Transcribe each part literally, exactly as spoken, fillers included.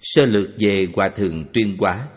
Sơ lược về Hòa thượng Tuyên Hóa.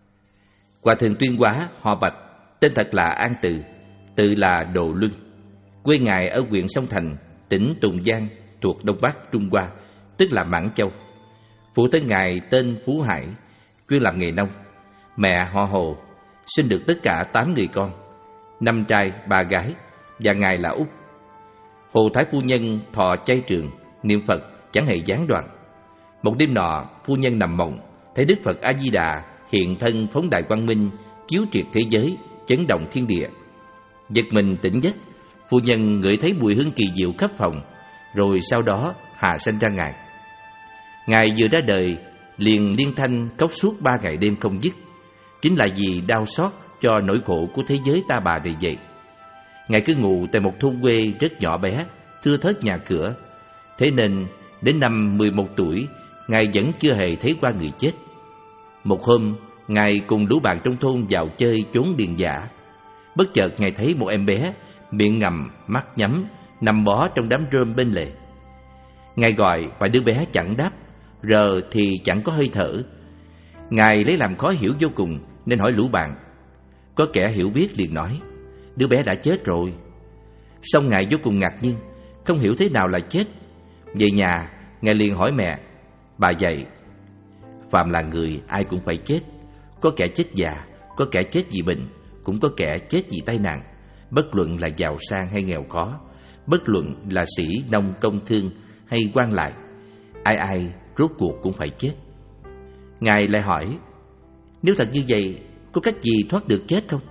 Hòa thượng Tuyên Hóa họ Bạch, tên thật là An Từ, tự là Độ Luân. Quê ngài ở huyện Sông Thành, tỉnh Tùng Giang, thuộc Đông Bắc Trung Hoa, tức là Mãn Châu. Phụ thân ngài tên Phú Hải, chuyên làm nghề nông. Mẹ họ Hồ, sinh được tất cả tám người con, năm trai ba gái, và ngài là út. Hồ Thái phu nhân thọ chay trường, niệm Phật chẳng hề gián đoạn. Một đêm nọ, phu nhân nằm mộng, thấy Đức Phật A Di Đà hiện thân phóng đại quang minh, chiếu triệt thế giới, chấn động thiên địa. Giật mình tỉnh giấc, phu nhân ngửi thấy mùi hương kỳ diệu khắp phòng, rồi sau đó hạ sanh ra ngài. Ngài vừa ra đời liền liên thanh khóc suốt ba ngày đêm không dứt, chính là vì đau xót cho nỗi khổ của thế giới ta bà này vậy. Ngài cứ ngủ tại một thôn quê rất nhỏ bé, thưa thớt nhà cửa, thế nên đến năm mười một tuổi, ngài vẫn chưa hề thấy qua người chết. Một hôm, ngài cùng lũ bạn trong thôn vào chơi trốn điền dã. Bất chợt ngài thấy một em bé miệng ngậm, mắt nhắm, nằm bó trong đám rơm bên lề. Ngài gọi và đứa bé chẳng đáp, rờ thì chẳng có hơi thở. Ngài lấy làm khó hiểu vô cùng nên hỏi lũ bạn. Có kẻ hiểu biết liền nói, đứa bé đã chết rồi. Xong ngài vô cùng ngạc nhiên, không hiểu thế nào là chết. Về nhà, ngài liền hỏi mẹ, bà dạy, phàm là người ai cũng phải chết. Có kẻ chết già, có kẻ chết vì bệnh, cũng có kẻ chết vì tai nạn. Bất luận là giàu sang hay nghèo khó, bất luận là sĩ nông công thương hay quan lại, ai ai rốt cuộc cũng phải chết. Ngài lại hỏi, nếu thật như vậy, có cách gì thoát được chết không?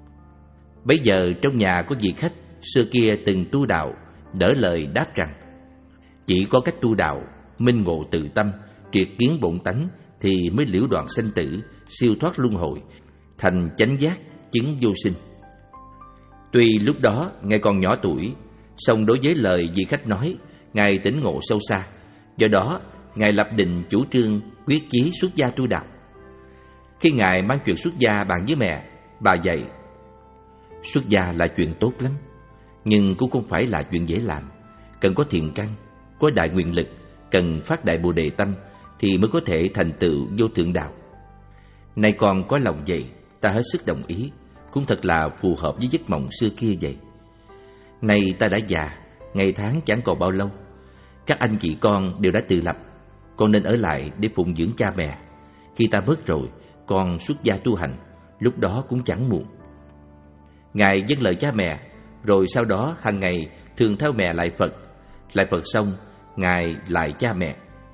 Bấy giờ trong nhà có vị khách xưa kia từng tu đạo đỡ lời đáp rằng, chỉ có cách tu đạo, minh ngộ tự tâm, triệt kiến bổn tánh thì mới liễu đoạn sanh tử, siêu thoát luân hồi, thành chánh giác, chứng vô sinh. Tuy lúc đó ngài còn nhỏ tuổi, song đối với lời vị khách nói, ngài tỉnh ngộ sâu xa. Do đó ngài lập định chủ trương quyết chí xuất gia tu đạo. Khi ngài mang chuyện xuất gia bàn với mẹ, bà dạy, xuất gia là chuyện tốt lắm, nhưng cũng không phải là chuyện dễ làm. Cần có thiện căn, có đại nguyện lực, cần phát đại bồ đề tâm thì mới có thể thành tựu vô thượng đạo. Nay con có lòng vậy, ta hết sức đồng ý, cũng thật là phù hợp với giấc mộng xưa kia vậy. Nay ta đã già, ngày tháng chẳng còn bao lâu. Các anh chị con đều đã tự lập, con nên ở lại để phụng dưỡng cha mẹ. Khi ta mất rồi, con xuất gia tu hành, lúc đó cũng chẳng muộn. Ngài vâng lời cha mẹ, rồi sau đó hàng ngày thường theo mẹ lại Phật. Lại Phật xong, ngài lại cha mẹ.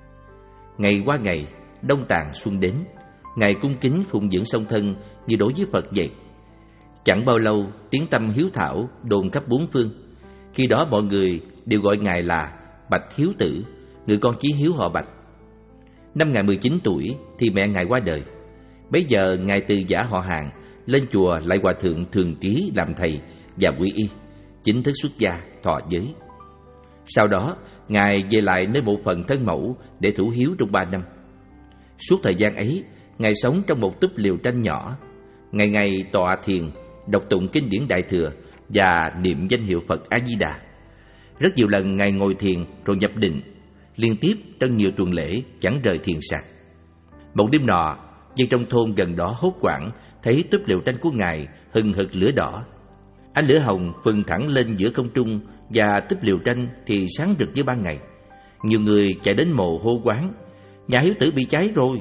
Ngày qua ngày, đông tàn xuân đến, ngài cung kính phụng dưỡng song thân như đối với Phật vậy. Chẳng bao lâu, tiếng tăm hiếu thảo đồn khắp bốn phương. Khi đó mọi người đều gọi ngài là Bạch Hiếu Tử, người con chí hiếu họ Bạch. Năm ngài mười chín tuổi thì mẹ ngài qua đời. Bấy giờ ngài từ giả họ Hàng lên chùa lại hòa thượng Thường Ký làm thầy và quy y, chính thức xuất gia thọ giới. Sau đó ngài về lại nơi bộ phận thân mẫu để thủ hiếu trong ba năm. Suốt thời gian ấy, ngài sống trong một túp liều tranh nhỏ, ngày ngày tọa thiền, đọc tụng kinh điển Đại Thừa và niệm danh hiệu Phật A Di Đà. Rất nhiều lần ngài ngồi thiền rồi nhập định, liên tiếp trong nhiều tuần lễ chẳng rời thiền sạc. Một đêm nọ, dân trong thôn gần đó hốt hoảng thấy túp liều tranh của ngài hừng hực lửa đỏ. Ánh lửa hồng phừng thẳng lên giữa không trung và túp liều tranh thì sáng rực như ban ngày. Nhiều người chạy đến mồ hô quán, nhà hiếu tử bị cháy rồi.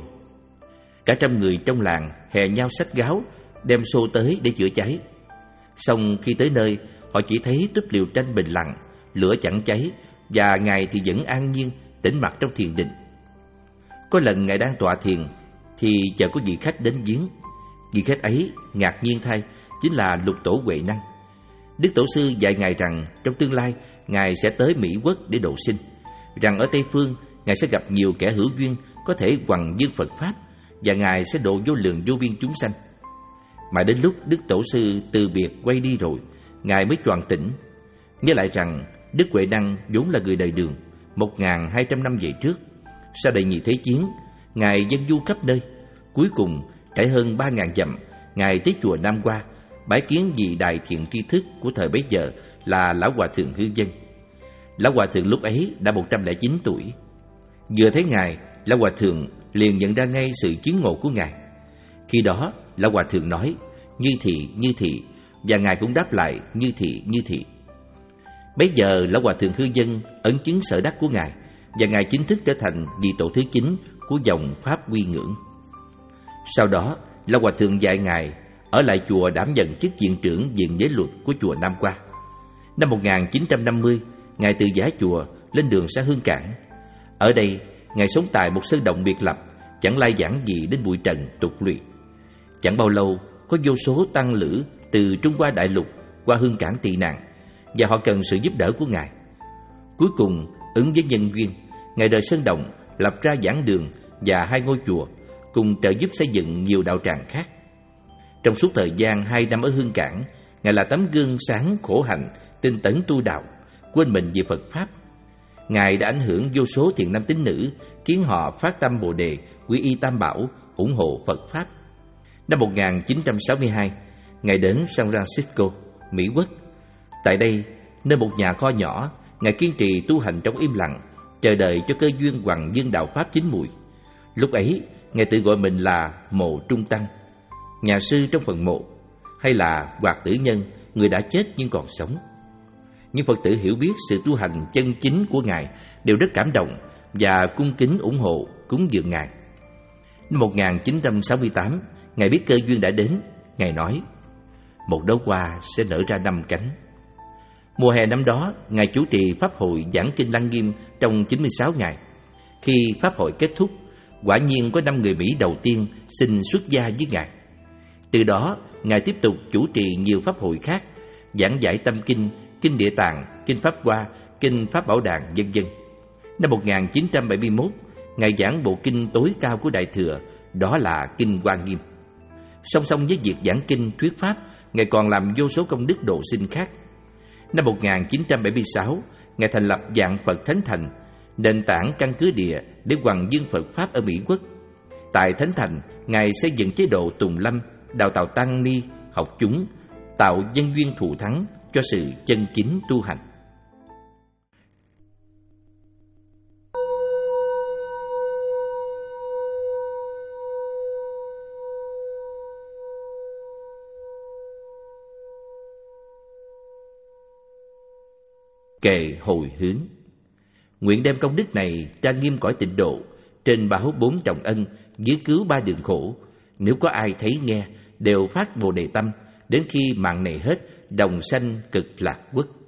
Cả trăm người trong làng hè nhau xách gáo đem xô tới để chữa cháy. Xong khi tới nơi, họ chỉ thấy túp liều tranh bình lặng, lửa chẳng cháy, và ngài thì vẫn an nhiên tĩnh mặc trong thiền định. Có lần ngài đang tọa thiền thì chợt có vị khách đến viếng. Vị khách ấy ngạc nhiên thay, chính là Lục Tổ Huệ Năng. Đức Tổ sư dạy ngài rằng trong tương lai ngài sẽ tới Mỹ Quốc để độ sinh, rằng ở Tây Phương ngài sẽ gặp nhiều kẻ hữu duyên có thể hoằng dương Phật pháp, và ngài sẽ độ vô lượng vô biên chúng sanh. Mà đến lúc Đức Tổ sư từ biệt quay đi rồi, ngài mới choàng tỉnh, nhớ lại rằng Đức Huệ Năng vốn là người đời Đường một nghìn hai trăm năm về trước. Sau đại nhị thế chiến, ngài dân du khắp nơi, cuối cùng trải hơn ba nghìn dặm, ngài tới chùa Nam Hoa bái kiến vị đại thiện tri thức của thời bấy giờ là lão hòa thượng Hư Dân. Lão hòa thượng lúc ấy đã một trăm lẻ chín tuổi. Vừa thấy ngài, lão hòa thượng liền nhận ra ngay sự chứng ngộ của Ngài. Khi đó, Lão Hòa Thượng nói, như thị, như thị, và Ngài cũng đáp lại, như thị, như thị. Bấy giờ, Lão Hòa Thượng hư dâng ấn chứng sở đắc của Ngài, và Ngài chính thức trở thành vị tổ thứ chín của dòng Pháp Quy Ngưỡng. Sau đó, Lão Hòa Thượng dạy Ngài ở lại chùa đảm nhận chức viện trưởng viện giới luật của chùa Nam Qua. Năm một nghìn chín trăm năm mươi, Ngài từ giã chùa lên đường sang Hương Cảng. Ở đây, Ngài sống tại một sơn động biệt lập, chẳng lai giảng gì đến bụi trần tục lụy. Chẳng bao lâu, có vô số tăng lữ từ Trung Hoa Đại Lục qua Hương Cảng tị nạn, và họ cần sự giúp đỡ của Ngài. Cuối cùng, ứng với nhân duyên, Ngài rời sơn động, lập ra giảng đường và hai ngôi chùa, cùng trợ giúp xây dựng nhiều đạo tràng khác. Trong suốt thời gian hai năm ở Hương Cảng, Ngài là tấm gương sáng khổ hạnh, tinh tấn tu đạo, quên mình về Phật Pháp. Ngài đã ảnh hưởng vô số thiện nam tín nữ, khiến họ phát tâm Bồ Đề, quy y Tam Bảo, ủng hộ Phật Pháp. Năm một nghìn chín trăm sáu mươi hai, Ngài đến San Francisco, Mỹ Quốc. Tại đây, nơi một nhà kho nhỏ, Ngài kiên trì tu hành trong im lặng, chờ đợi cho cơ duyên hoằng dương đạo Pháp chín mùi. Lúc ấy, Ngài tự gọi mình là Mộ Trung Tăng, nhà sư trong phần mộ, hay là Hoạt Tử Nhân, người đã chết nhưng còn sống. Những Phật tử hiểu biết sự tu hành chân chính của Ngài đều rất cảm động và cung kính ủng hộ cúng dường Ngài. Năm một nghìn chín trăm sáu mươi tám, Ngài biết cơ duyên đã đến. Ngài nói, một đóa hoa sẽ nở ra năm cánh. Mùa hè năm đó, Ngài chủ trì Pháp hội giảng kinh Lăng Nghiêm trong chín mươi sáu ngày. Khi Pháp hội kết thúc, quả nhiên có năm người Mỹ đầu tiên xin xuất gia với Ngài. Từ đó, Ngài tiếp tục chủ trì nhiều Pháp hội khác, giảng giải Tâm Kinh, Kinh Địa Tạng, Kinh Pháp Hoa, Kinh Pháp Bảo Đàn, vân vân. Năm một nghìn chín trăm bảy mươi mốt, Ngài giảng bộ kinh tối cao của Đại Thừa, đó là Kinh Hoa Nghiêm. Song song với việc giảng kinh thuyết pháp, Ngài còn làm vô số công đức độ sinh khác. Năm một nghìn chín trăm bảy mươi sáu, Ngài thành lập Vạn Phật Thánh Thành, nền tảng căn cứ địa để hoằng dương Phật Pháp ở Mỹ Quốc. Tại Thánh Thành, Ngài xây dựng chế độ tùng lâm, đào tạo tăng ni, học chúng, tạo nhân duyên thù thắng cho sự chân chính tu hành. Kệ hồi hướng. Nguyện đem công đức này trang nghiêm cõi tịnh độ, trên báo bốn trọng ân, dưới cứu ba đường khổ. Nếu có ai thấy nghe, đều phát Bồ Đề tâm, đến khi mạng này hết, đồng sanh cực lạc quốc.